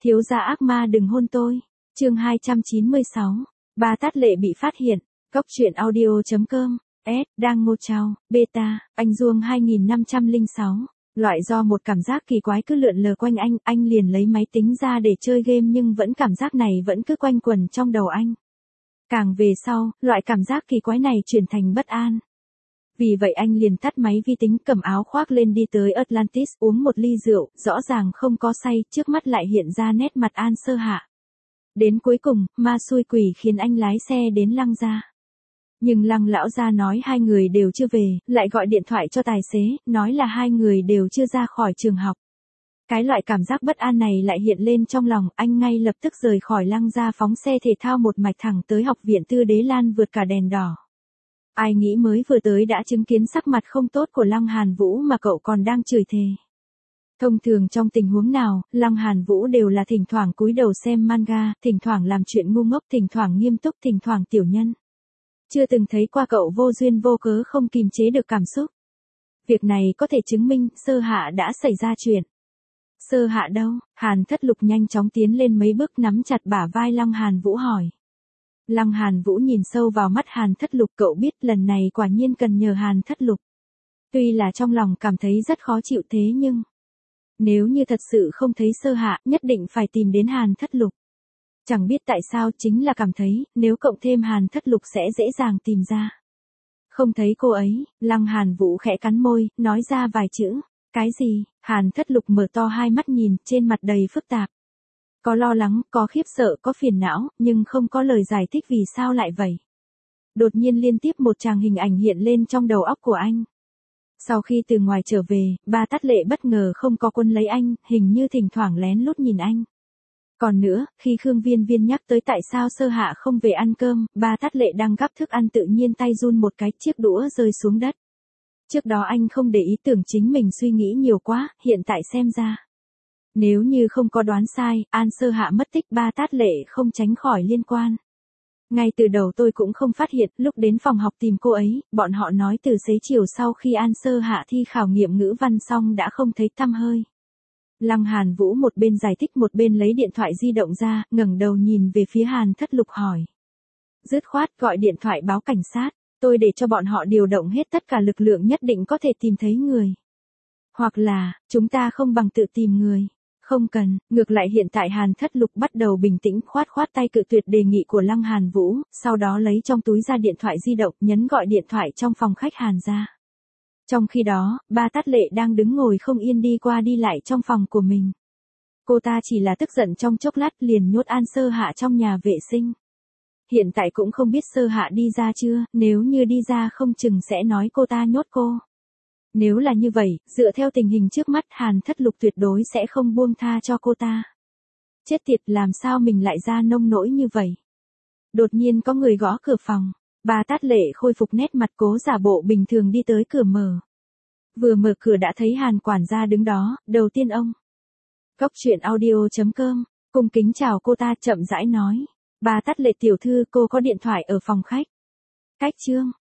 Thiếu gia ác ma đừng hôn tôi. Chương 296. Ba Tát Lệ bị phát hiện. Cốc truyện audio.com. S. Đang ngô trao. Beta. Anh Duông 2506. Loại do một cảm giác kỳ quái cứ lượn lờ quanh anh liền lấy máy tính ra để chơi game nhưng vẫn cảm giác này vẫn cứ quanh quẩn trong đầu anh. Càng về sau, loại cảm giác kỳ quái này chuyển thành bất an. Vì vậy anh liền tắt máy vi tính, cầm áo khoác lên đi tới Atlantis uống một ly rượu, rõ ràng không có say, trước mắt lại hiện ra nét mặt An Sơ Hạ. Đến cuối cùng, ma xui quỷ khiến anh lái xe đến Lăng gia. Nhưng Lăng lão gia nói hai người đều chưa về, lại gọi điện thoại cho tài xế, nói là hai người đều chưa ra khỏi trường học. Cái loại cảm giác bất an này lại hiện lên trong lòng, anh ngay lập tức rời khỏi Lăng gia phóng xe thể thao một mạch thẳng tới học viện Tư Đế Lan vượt cả đèn đỏ. Ai nghĩ mới vừa tới đã chứng kiến sắc mặt không tốt của Lăng Hàn Vũ mà cậu còn đang chửi thề. Thông thường trong tình huống nào, Lăng Hàn Vũ đều là thỉnh thoảng cúi đầu xem manga, thỉnh thoảng làm chuyện ngu ngốc, thỉnh thoảng nghiêm túc, thỉnh thoảng tiểu nhân. Chưa từng thấy qua cậu vô duyên vô cớ không kìm chế được cảm xúc. Việc này có thể chứng minh Sơ Hạ đã xảy ra chuyện. Sơ Hạ đâu? Hàn Thất Lục nhanh chóng tiến lên mấy bước nắm chặt bả vai Lăng Hàn Vũ hỏi. Lăng Hàn Vũ nhìn sâu vào mắt Hàn Thất Lục, cậu biết lần này quả nhiên cần nhờ Hàn Thất Lục. Tuy là trong lòng cảm thấy rất khó chịu thế nhưng nếu như thật sự không thấy Sơ Hạ, nhất định phải tìm đến Hàn Thất Lục. Chẳng biết tại sao chính là cảm thấy, nếu cộng thêm Hàn Thất Lục sẽ dễ dàng tìm ra. Không thấy cô ấy, Lăng Hàn Vũ khẽ cắn môi, nói ra vài chữ. Cái gì? Hàn Thất Lục mở to hai mắt nhìn, trên mặt đầy phức tạp. Có lo lắng, có khiếp sợ, có phiền não, nhưng không có lời giải thích vì sao lại vậy. Đột nhiên liên tiếp một tràng hình ảnh hiện lên trong đầu óc của anh. Sau khi từ ngoài trở về, Ba Tát Lệ bất ngờ không có quân lấy anh, hình như thỉnh thoảng lén lút nhìn anh. Còn nữa, khi Khương Viên Viên nhắc tới tại sao Sơ Hạ không về ăn cơm, Ba Tát Lệ đang gắp thức ăn tự nhiên tay run một cái, chiếc đũa rơi xuống đất. Trước đó anh không để ý, tưởng chính mình suy nghĩ nhiều quá, hiện tại xem ra. Nếu như không có đoán sai, An Sơ Hạ mất tích, Ba Tát Lệ không tránh khỏi liên quan. Ngay từ đầu tôi cũng không phát hiện, lúc đến phòng học tìm cô ấy, bọn họ nói từ xế chiều sau khi An Sơ Hạ thi khảo nghiệm ngữ văn xong đã không thấy tăm hơi. Lăng Hàn Vũ một bên giải thích một bên lấy điện thoại di động ra, ngẩng đầu nhìn về phía Hàn Thất Lục hỏi. Dứt khoát gọi điện thoại báo cảnh sát, tôi để cho bọn họ điều động hết tất cả lực lượng nhất định có thể tìm thấy người. Hoặc là, chúng ta không bằng tự tìm người. Không cần, ngược lại hiện tại Hàn Thất Lục bắt đầu bình tĩnh, khoát tay cự tuyệt đề nghị của Lăng Hàn Vũ, sau đó lấy trong túi ra điện thoại di động, nhấn gọi điện thoại trong phòng khách Hàn ra. Trong khi đó, Ba Tát Lệ đang đứng ngồi không yên đi qua đi lại trong phòng của mình. Cô ta chỉ là tức giận trong chốc lát liền nhốt An Sơ Hạ trong nhà vệ sinh. Hiện tại cũng không biết Sơ Hạ đi ra chưa, nếu như đi ra không chừng sẽ nói cô ta nhốt cô. Nếu là như vậy, dựa theo tình hình trước mắt Hàn Thất Lục tuyệt đối sẽ không buông tha cho cô ta. Chết tiệt, làm sao mình lại ra nông nỗi như vậy? Đột nhiên có người gõ cửa phòng. Ba Tát Lệ khôi phục nét mặt, cố giả bộ bình thường đi tới cửa mở. Vừa mở cửa đã thấy Hàn quản gia đứng đó, đầu tiên ông. Cốc truyện audio.com, cung kính chào cô ta, chậm rãi nói. Ba Tát Lệ tiểu thư, cô có điện thoại ở phòng khách. Cách chương.